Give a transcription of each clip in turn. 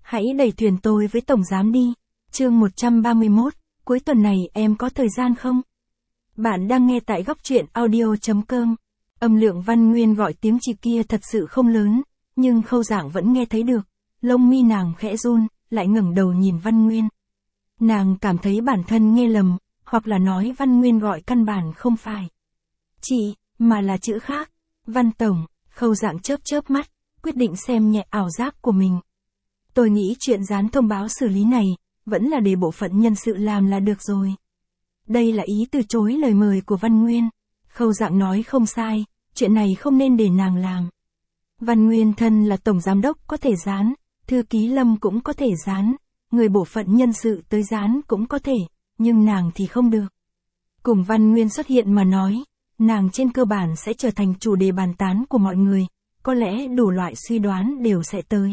Hãy đẩy thuyền tôi với tổng giám đi. Chương 131, cuối tuần này em có thời gian không? Bạn đang nghe tại góc truyện audio.com. Âm lượng Văn Nguyên gọi tiếng chị kia thật sự không lớn, nhưng Khâu Dạng vẫn nghe thấy được. Lông mi nàng khẽ run, lại ngẩng đầu nhìn Văn Nguyên. Nàng cảm thấy bản thân nghe lầm, hoặc là nói Văn Nguyên gọi căn bản không phải chị, mà là chữ khác. Văn tổng, Khâu Dạng chớp mắt, quyết định xem nhẹ ảo giác của mình. Tôi nghĩ chuyện dán thông báo xử lý này, vẫn là để bộ phận nhân sự làm là được rồi. Đây là ý từ chối lời mời của Văn Nguyên. Khâu Dạng nói không sai, chuyện này không nên để nàng làm. Văn Nguyên thân là tổng giám đốc có thể dán, thư ký Lâm cũng có thể dán, người bộ phận nhân sự tới dán cũng có thể, nhưng nàng thì không được. Cùng Văn Nguyên xuất hiện mà nói, nàng trên cơ bản sẽ trở thành chủ đề bàn tán của mọi người, có lẽ đủ loại suy đoán đều sẽ tới.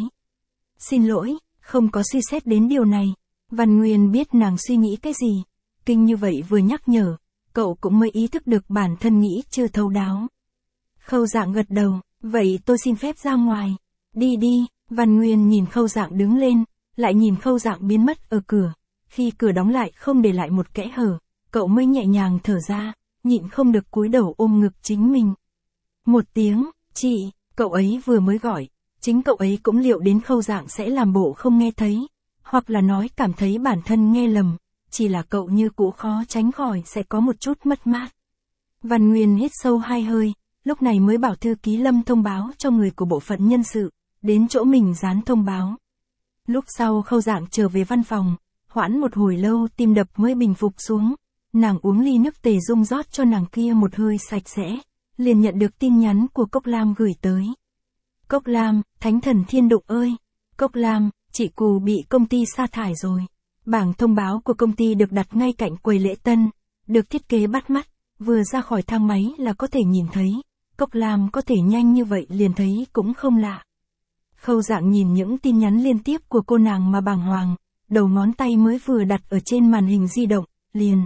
Xin lỗi, không có suy xét đến điều này. Văn Nguyên biết nàng suy nghĩ cái gì. Kinh như vậy vừa nhắc nhở, cậu cũng mới ý thức được bản thân nghĩ chưa thấu đáo. Khâu Dạng gật đầu, vậy tôi xin phép ra ngoài. Đi đi, Văn Nguyên nhìn Khâu Dạng đứng lên, lại nhìn Khâu Dạng biến mất ở cửa. Khi cửa đóng lại không để lại một kẽ hở, cậu mới nhẹ nhàng thở ra, nhịn không được cúi đầu ôm ngực chính mình. Một tiếng, chị, cậu ấy vừa mới gọi, chính cậu ấy cũng liệu đến Khâu Dạng sẽ làm bộ không nghe thấy, hoặc là nói cảm thấy bản thân nghe lầm, chỉ là cậu như cũ khó tránh khỏi sẽ có một chút mất mát. Văn Nguyên hít sâu hai hơi, lúc này mới bảo thư ký Lâm thông báo cho người của bộ phận nhân sự, đến chỗ mình dán thông báo. Lúc sau Khâu Dạng trở về văn phòng, hoãn một hồi lâu tim đập mới bình phục xuống, nàng uống ly nước Tề Dung rót cho nàng kia một hơi sạch sẽ, liền nhận được tin nhắn của Cốc Lam gửi tới. Cốc Lam, Thánh Thần Thiên Đụng ơi! Cốc Lam, chị Cù bị công ty sa thải rồi. Bảng thông báo của công ty được đặt ngay cạnh quầy lễ tân, được thiết kế bắt mắt, vừa ra khỏi thang máy là có thể nhìn thấy. Cốc Lam có thể nhanh như vậy liền thấy cũng không lạ. Khâu Dạng nhìn những tin nhắn liên tiếp của cô nàng mà bàng hoàng, đầu ngón tay mới vừa đặt ở trên màn hình di động, liền.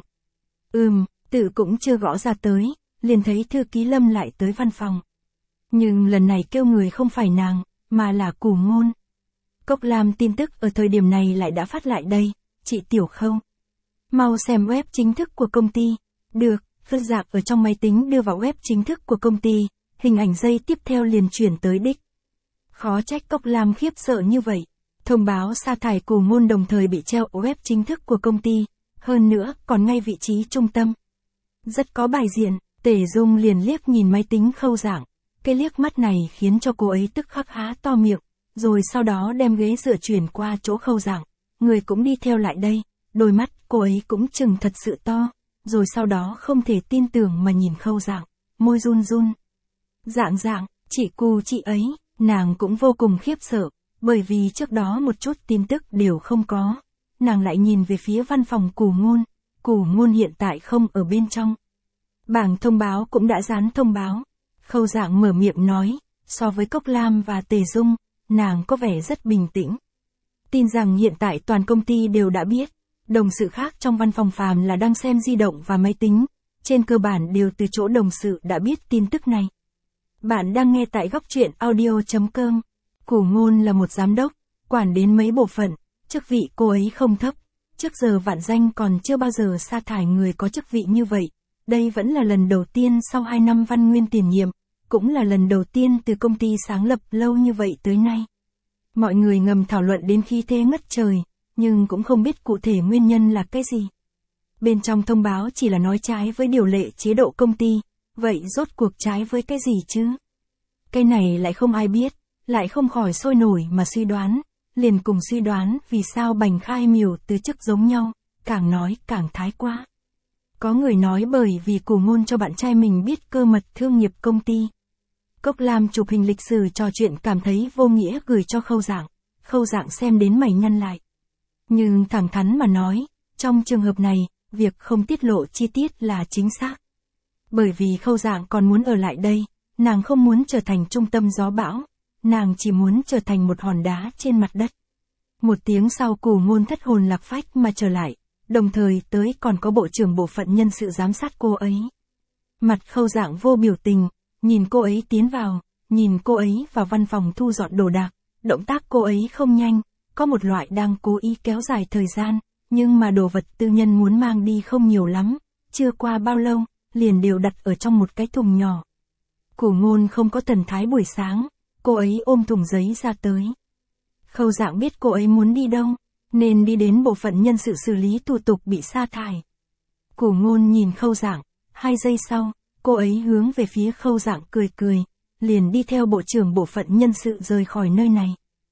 Tự cũng chưa gõ ra tới, liền thấy thư ký Lâm lại tới văn phòng. Nhưng lần này kêu người không phải nàng, mà là Cù Ngôn. Cốc Lam tin tức ở thời điểm này lại đã phát lại đây, chị Tiểu Khâu. Mau xem web chính thức của công ty. Được, Khâu Dạng ở trong máy tính đưa vào web chính thức của công ty, hình ảnh giây tiếp theo liền chuyển tới đích. Khó trách Cốc Lam khiếp sợ như vậy. Thông báo sa thải Cù Ngôn đồng thời bị treo ở web chính thức của công ty, hơn nữa còn ngay vị trí trung tâm. Rất có bài diện, Tề Dung liền liếc nhìn máy tính Khâu Dạng. Cái liếc mắt này khiến cho cô ấy tức khắc há to miệng, rồi sau đó đem ghế dựa chuyển qua chỗ Khâu Dạng, người cũng đi theo lại đây, đôi mắt cô ấy cũng trừng thật sự to, rồi sau đó không thể tin tưởng mà nhìn Khâu Dạng, môi run run. Dạng, chị Cù chị ấy, nàng cũng vô cùng khiếp sợ, bởi vì trước đó một chút tin tức đều không có. Nàng lại nhìn về phía văn phòng Cù Ngôn hiện tại không ở bên trong. Bảng thông báo cũng đã dán thông báo. Khâu Dạng mở miệng nói, so với Cốc Lam và Tề Dung, nàng có vẻ rất bình tĩnh. Tin rằng hiện tại toàn công ty đều đã biết, đồng sự khác trong văn phòng phàm là đang xem di động và máy tính, trên cơ bản đều từ chỗ đồng sự đã biết tin tức này. Bạn đang nghe tại góc truyện audio.com. Cù Ngôn là một giám đốc, quản đến mấy bộ phận, chức vị cô ấy không thấp, trước giờ vạn danh còn chưa bao giờ sa thải người có chức vị như vậy. Đây vẫn là lần đầu tiên sau 2 năm Văn Nguyên tiền nhiệm, cũng là lần đầu tiên từ công ty sáng lập lâu như vậy tới nay. Mọi người ngầm thảo luận đến khi thê ngất trời, nhưng cũng không biết cụ thể nguyên nhân là cái gì. Bên trong thông báo chỉ là nói trái với điều lệ chế độ công ty, vậy rốt cuộc trái với cái gì chứ? Cái này lại không ai biết, lại không khỏi sôi nổi mà suy đoán, liền cùng suy đoán vì sao Bành Khai Miểu từ chức giống nhau, càng nói càng thái quá. Có người nói bởi vì Cù Ngôn cho bạn trai mình biết cơ mật thương nghiệp công ty. Cốc Lam chụp hình lịch sử trò chuyện cảm thấy vô nghĩa gửi cho Khâu Dạng. Khâu Dạng xem đến mày nhăn lại. Nhưng thẳng thắn mà nói, trong trường hợp này, việc không tiết lộ chi tiết là chính xác. Bởi vì Khâu Dạng còn muốn ở lại đây, nàng không muốn trở thành trung tâm gió bão, nàng chỉ muốn trở thành một hòn đá trên mặt đất. Một tiếng sau Cù Ngôn thất hồn lạc phách mà trở lại. Đồng thời tới còn có bộ trưởng bộ phận nhân sự giám sát cô ấy. Mặt Khâu Dạng vô biểu tình, nhìn cô ấy tiến vào, nhìn cô ấy vào văn phòng thu dọn đồ đạc, động tác cô ấy không nhanh, có một loại đang cố ý kéo dài thời gian, nhưng mà đồ vật tư nhân muốn mang đi không nhiều lắm, chưa qua bao lâu, liền đều đặt ở trong một cái thùng nhỏ. Củ Ngôn không có thần thái buổi sáng, cô ấy ôm thùng giấy ra tới. Khâu Dạng biết cô ấy muốn đi đâu, nên đi đến bộ phận nhân sự xử lý thủ tục bị sa thải. Củ Ngôn nhìn Khâu Dạng, 2 giây sau, cô ấy hướng về phía Khâu Dạng cười cười, liền đi theo bộ trưởng bộ phận nhân sự rời khỏi nơi này.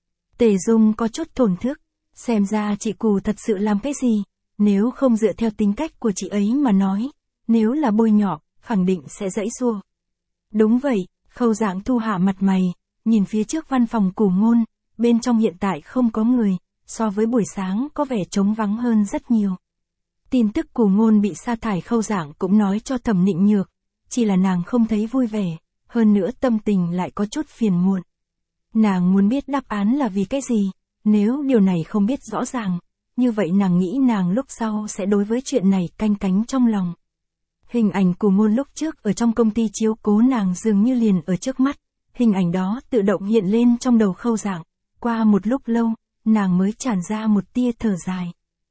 Tề Dung có chút thổn thức, xem ra chị Cù thật sự làm cái gì, nếu không dựa theo tính cách của chị ấy mà nói, nếu là bôi nhọ, khẳng định sẽ giãy giụa. Đúng vậy, Khâu Dạng thu hạ mặt mày, nhìn phía trước văn phòng Củ Ngôn, bên trong hiện tại không có người, so với buổi sáng có vẻ trống vắng hơn rất nhiều. Tin tức Củ Ngôn bị sa thải Khâu Dạng cũng nói cho Thẩm Nịnh Nhược, chỉ là nàng không thấy vui vẻ, hơn nữa tâm tình lại có chút phiền muộn. Nàng muốn biết đáp án là vì cái gì, nếu điều này không biết rõ ràng, như vậy nàng nghĩ nàng lúc sau sẽ đối với chuyện này canh cánh trong lòng. Hình ảnh Củ Ngôn lúc trước ở trong công ty chiếu cố nàng dường như liền ở trước mắt, hình ảnh đó tự động hiện lên trong đầu Khâu Dạng, qua một lúc lâu, nàng mới tràn ra một tia thở dài.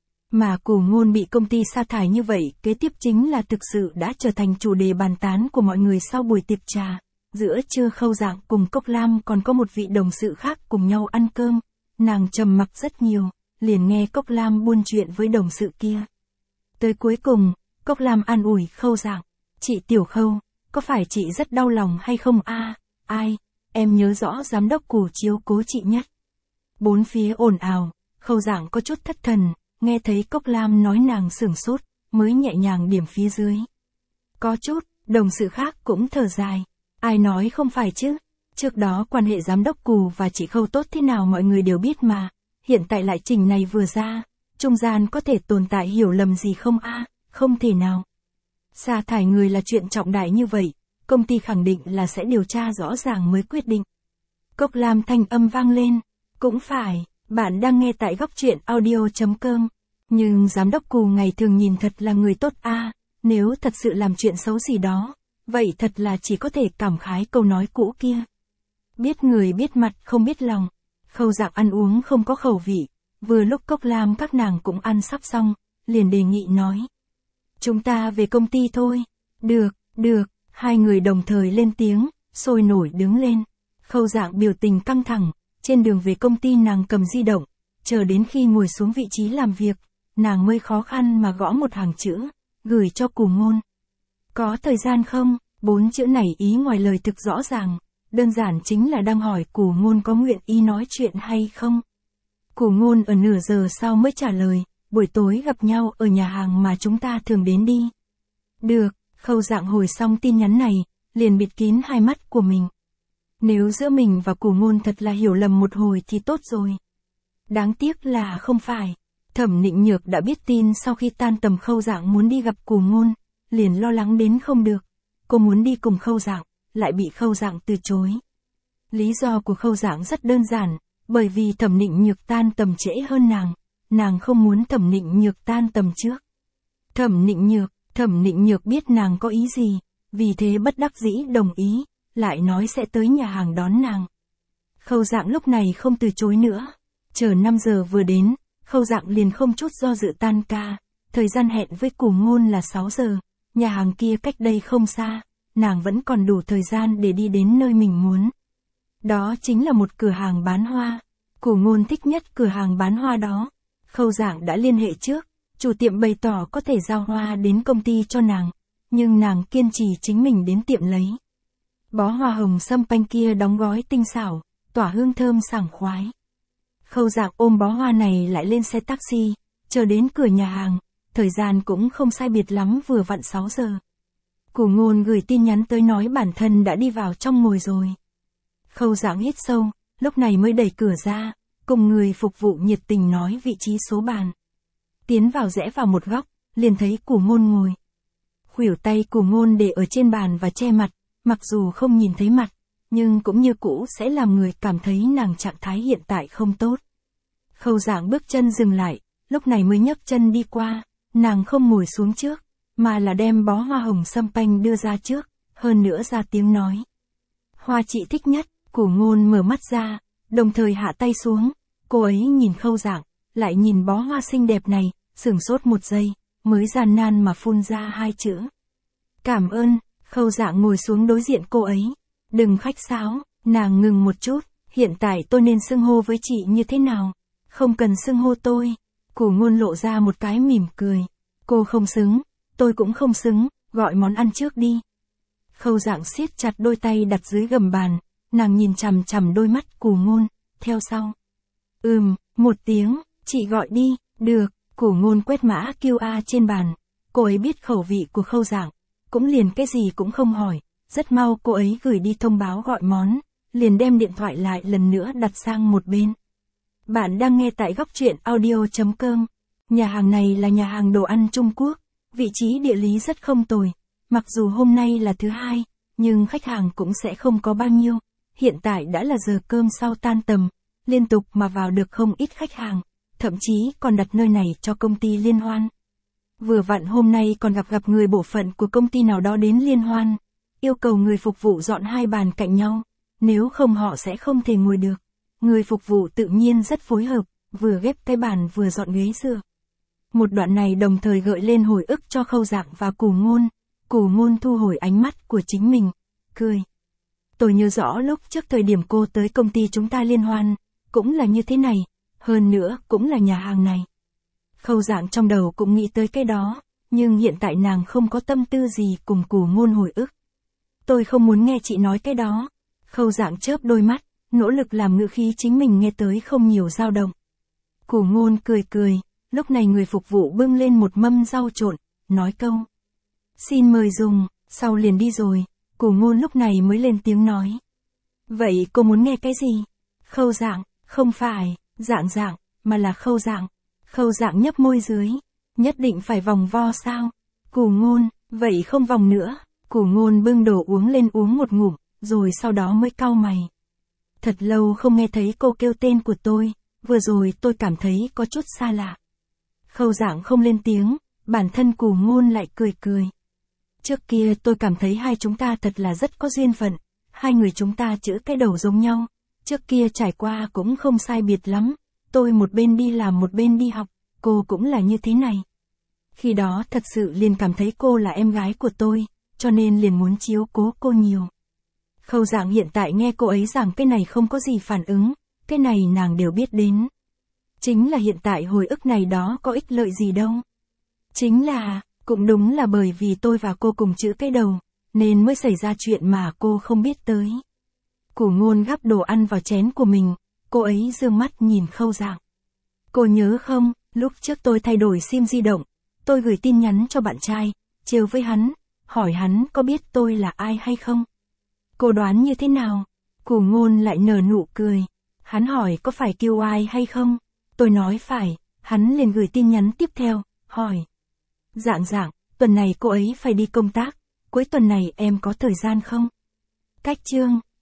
Mà Củ Ngôn bị công ty sa thải như vậy, kế tiếp chính là thực sự đã trở thành chủ đề bàn tán của mọi người sau buổi tiệc trà. Giữa trưa Khâu Dạng cùng Cốc Lam còn có một vị đồng sự khác cùng nhau ăn cơm, nàng trầm mặc rất nhiều, liền nghe Cốc Lam buôn chuyện với đồng sự kia. Tới cuối cùng, Cốc Lam an ủi Khâu Dạng, chị Tiểu Khâu, có phải chị rất đau lòng hay không a? Ai, em nhớ rõ giám đốc Cù chiếu cố chị nhất. Bốn phía ồn ào, Khâu Dạng có chút thất thần, nghe thấy Cốc Lam nói nàng sửng sốt, mới nhẹ nhàng điểm phía dưới. Có chút, đồng sự khác cũng thở dài. Ai nói không phải chứ, trước đó quan hệ giám đốc Cù và chị Khâu tốt thế nào mọi người đều biết mà, hiện tại lại trình này vừa ra, trung gian có thể tồn tại hiểu lầm gì không a? Không thể nào. Sa thải người là chuyện trọng đại như vậy, công ty khẳng định là sẽ điều tra rõ ràng mới quyết định. Cốc Lam thanh âm vang lên, cũng phải, bạn đang nghe tại góc truyện audio.com, nhưng giám đốc Cù ngày thường nhìn thật là người tốt a, nếu thật sự làm chuyện xấu gì đó. Vậy thật là chỉ có thể cảm khái câu nói cũ kia. Biết người biết mặt không biết lòng. Khâu Dạng ăn uống không có khẩu vị. Vừa lúc Cốc Lam các nàng cũng ăn sắp xong, liền đề nghị nói. Chúng ta về công ty thôi. Được, hai người đồng thời lên tiếng, sôi nổi đứng lên. Khâu Dạng biểu tình căng thẳng, trên đường về công ty nàng cầm di động, chờ đến khi ngồi xuống vị trí làm việc, nàng mới khó khăn mà gõ một hàng chữ, gửi cho Cù Ngôn. Có thời gian không? 4 chữ này ý ngoài lời thực rõ ràng, đơn giản chính là đang hỏi Cù Ngôn có nguyện ý nói chuyện hay không. Cù Ngôn ở nửa giờ sau mới trả lời, buổi tối gặp nhau ở nhà hàng mà chúng ta thường đến đi. Được, Khâu Dạng hồi xong tin nhắn này, liền bịt kín hai mắt của mình. Nếu giữa mình và Cù Ngôn thật là hiểu lầm một hồi thì tốt rồi. Đáng tiếc là không phải. Thẩm Nịnh Nhược đã biết tin sau khi tan tầm Khâu Dạng muốn đi gặp Cù Ngôn, liền lo lắng đến không được. Cô muốn đi cùng Khâu Dạng, lại bị Khâu Dạng từ chối. Lý do của Khâu Dạng rất đơn giản, bởi vì Thẩm Nịnh Nhược tan tầm trễ hơn nàng không muốn Thẩm Nịnh Nhược tan tầm trước. Thẩm Nịnh Nhược biết nàng có ý gì, vì thế bất đắc dĩ đồng ý, lại nói sẽ tới nhà hàng đón nàng. Khâu Dạng lúc này không từ chối nữa, chờ 5 giờ vừa đến, Khâu Dạng liền không chút do dự tan ca, thời gian hẹn với Cù Ngôn là 6 giờ. Nhà hàng kia cách đây không xa, nàng vẫn còn đủ thời gian để đi đến nơi mình muốn. Đó chính là một cửa hàng bán hoa. Cù Ngôn thích nhất cửa hàng bán hoa đó. Khâu Dạng đã liên hệ trước, chủ tiệm bày tỏ có thể giao hoa đến công ty cho nàng, nhưng nàng kiên trì chính mình đến tiệm lấy. Bó hoa hồng sâm panh kia đóng gói tinh xảo, tỏa hương thơm sảng khoái. Khâu Dạng ôm bó hoa này lại lên xe taxi, chờ đến cửa nhà hàng. Thời gian cũng không sai biệt lắm vừa vặn 6 giờ. Cù Ngôn gửi tin nhắn tới nói bản thân đã đi vào trong ngồi rồi. Khâu Dạng hít sâu, lúc này mới đẩy cửa ra, cùng người phục vụ nhiệt tình nói vị trí số bàn. Tiến vào rẽ vào một góc, liền thấy Cù Ngôn ngồi. Khuỷu tay Cù Ngôn để ở trên bàn và che mặt, mặc dù không nhìn thấy mặt, nhưng cũng như cũ sẽ làm người cảm thấy nàng trạng thái hiện tại không tốt. Khâu Dạng bước chân dừng lại, lúc này mới nhấc chân đi qua. Nàng không ngồi xuống trước, mà là đem bó hoa hồng sâm panh đưa ra trước, hơn nữa ra tiếng nói. Hoa chị thích nhất, Cù Ngôn mở mắt ra, đồng thời hạ tay xuống, Cô ấy nhìn Khâu Dạng, lại nhìn bó hoa xinh đẹp này, sửng sốt một giây, mới gian nan mà phun ra hai chữ. Cảm ơn. Khâu Dạng ngồi xuống đối diện cô ấy. Đừng khách sáo. Nàng ngừng một chút. Hiện tại tôi nên xưng hô với chị như thế nào? Không cần xưng hô tôi. Củ Ngôn lộ ra một cái mỉm cười. Cô không xứng, tôi cũng không xứng, gọi món ăn trước đi. Khâu Dạng siết chặt đôi tay đặt dưới gầm bàn, nàng nhìn chằm chằm đôi mắt Củ Ngôn, theo sau. Một tiếng, chị gọi đi. Được. Củ Ngôn quét mã QR trên bàn. Cô ấy biết khẩu vị của Khâu Dạng, cũng liền cái gì cũng không hỏi. Rất mau cô ấy gửi đi thông báo gọi món, liền đem điện thoại lại lần nữa đặt sang một bên. Bạn đang nghe tại góc truyện audio.com. Nhà hàng này là nhà hàng đồ ăn Trung Quốc, vị trí địa lý rất không tồi. Mặc dù hôm nay là thứ hai, nhưng khách hàng cũng sẽ không có bao nhiêu. Hiện tại đã là giờ cơm sau tan tầm, liên tục mà vào được không ít khách hàng, thậm chí còn đặt nơi này cho công ty liên hoan. Vừa vặn hôm nay còn gặp người bộ phận của công ty nào đó đến liên hoan, yêu cầu người phục vụ dọn hai bàn cạnh nhau, nếu không họ sẽ không thể ngồi được. Người phục vụ tự nhiên rất phối hợp, vừa ghép cái bàn vừa dọn ghế dựa. Một đoạn này đồng thời gợi lên hồi ức cho Khâu Dạng và Củ Ngôn. Củ Ngôn thu hồi ánh mắt của chính mình, cười. Tôi nhớ rõ lúc trước thời điểm cô tới công ty chúng ta liên hoan, cũng là như thế này, hơn nữa cũng là nhà hàng này. Khâu Dạng trong đầu cũng nghĩ tới cái đó, nhưng hiện tại nàng không có tâm tư gì cùng Củ Ngôn hồi ức. Tôi không muốn nghe chị nói cái đó. Khâu Dạng chớp đôi mắt, nỗ lực làm ngữ khí chính mình nghe tới không nhiều dao động. Củ Ngôn cười, lúc này người phục vụ bưng lên một mâm rau trộn, nói câu. Xin mời dùng, sau liền đi rồi. Củ Ngôn lúc này mới lên tiếng nói. Vậy cô muốn nghe cái gì? Khâu Dạng, không phải, Dạng, mà là Khâu Dạng. Khâu Dạng nhấp môi dưới. Nhất định phải vòng vo sao? Củ Ngôn, vậy không vòng nữa. Củ Ngôn bưng đồ uống lên uống một ngụm, rồi sau đó mới cau mày. Thật lâu không nghe thấy cô kêu tên của tôi, vừa rồi tôi cảm thấy có chút xa lạ. Khâu Dạng không lên tiếng, bản thân Củ Ngôn lại cười. Trước kia tôi cảm thấy hai chúng ta thật là rất có duyên phận, hai người chúng ta chữ cái đầu giống nhau, trước kia trải qua cũng không sai biệt lắm, tôi một bên đi làm một bên đi học, cô cũng là như thế này. Khi đó thật sự liền cảm thấy cô là em gái của tôi, cho nên liền muốn chiếu cố cô nhiều. Khâu Dạng hiện tại nghe cô ấy giảng cái này không có gì phản ứng, cái này nàng đều biết đến. Chính là hiện tại hồi ức này đó có ích lợi gì đâu. Chính là, cũng đúng là bởi vì tôi và cô cùng chữ cái đầu, nên mới xảy ra chuyện mà cô không biết tới. Củ Ngôn gắp đồ ăn vào chén của mình, cô ấy dương mắt nhìn Khâu Dạng. Cô nhớ không, lúc trước tôi thay đổi sim di động, tôi gửi tin nhắn cho bạn trai, trêu với hắn, hỏi hắn có biết tôi là ai hay không? Cô đoán như thế nào? Củ Ngôn lại nở nụ cười. Hắn hỏi có phải kêu ai hay không? Tôi nói phải, hắn liền gửi tin nhắn tiếp theo, hỏi. Dạng, tuần này cô ấy phải đi công tác, cuối tuần này em có thời gian không? Cách chương.